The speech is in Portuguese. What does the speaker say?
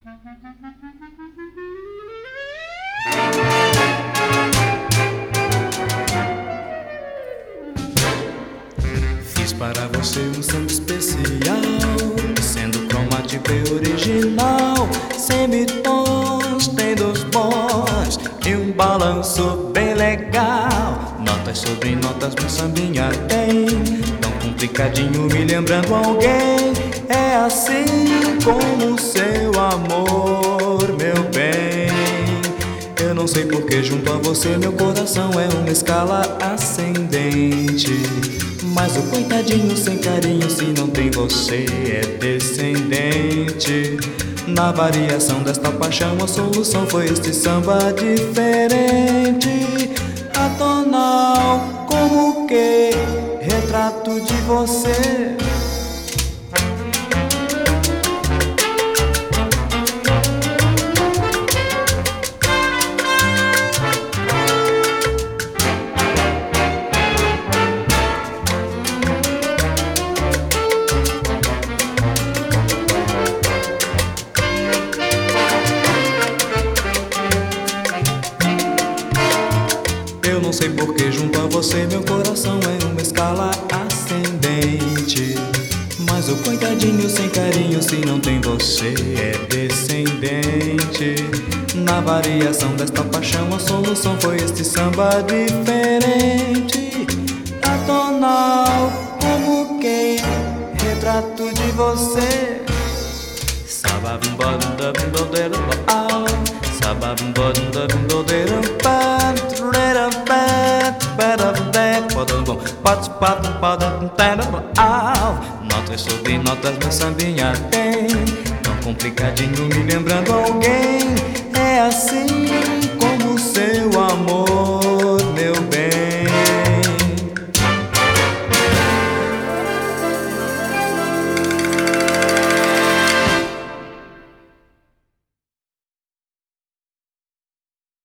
Fiz para você um samba especial, sendo cromático e original. Semitons, tem dos bons e um balanço bem legal. Notas sobre notas, meu sambinha tem, tão complicadinho me lembrando alguém. É assim como o seu amor, meu bem. Eu não sei porque junto a você meu coração é uma escala ascendente. Mas o coitadinho sem carinho, se não tem você, é descendente. Na variação desta paixão a solução foi este samba diferente. Atonal, como que retrato de você. Eu não sei porque junto a você meu coração é uma escala ascendente. Mas o coitadinho sem carinho, se não tem você, é descendente. Na variação desta paixão a solução foi este samba diferente. Atonal, como quem retrato de você. Notas sobre notas meu sambinha tem, tão complicadinho me lembrando alguém. É assim